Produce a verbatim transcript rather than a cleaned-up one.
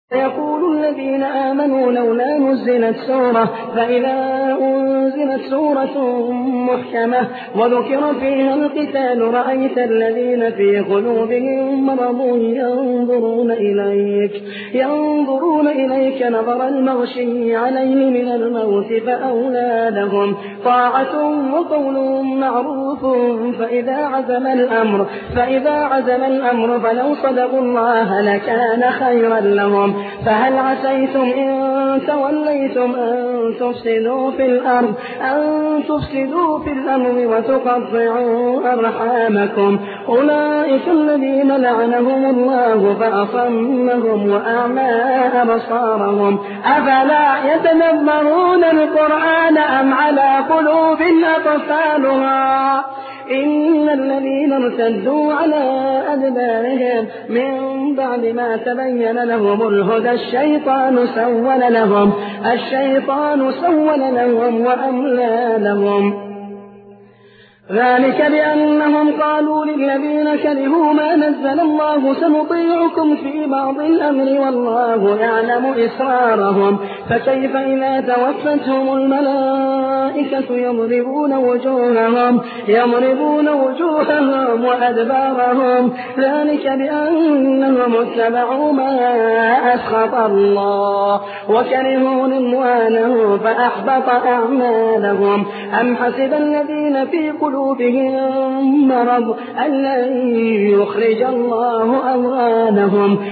يقول الذين آمنوا لولا نزلت سورة فإذا أنزلت سورة محكمة وذكر فيها القتال رأيت الذين في قلوبهم مرض ينظرون إليك ينظرون إليك نظر المغشي عليه من الموت فأولى لهم طاعة وقول معروف فإذا عزم الأمر فإذا عزم الأمر فلو صدقوا الله لكان خيرا لهم فهل عسيتم إن توليتم أن تفسدوا في الأرض أن تفسدوا في الأرض وتقطعوا أرحامكم أولئك الذين لعنهم الله فأصمهم وأعمى أبصارهم أفلا يتدبرون القرآن أم على قلوب أقفالها إن الذين ارتدوا على أدبارهم من بعد ما تبين لهم الهدى الشيطان سول لهم الشيطان سول لهم وأملى لهم ذلك بأنهم قالوا للذين كرهوا ما نزل الله سنطيعكم في بعض الأمر والله يعلم إسرارهم فكيف إذا توفتهم الملائكة يضربون وجوههم يضربون وجوههم وأدبارهم ذلك بأنهم اتبعوا ما أسخط الله وكرهوا رضوانه فأحبط أعمالهم أم حسب الذين في قلوبهم بهم مرض أن لن يخرج الله أضغانهم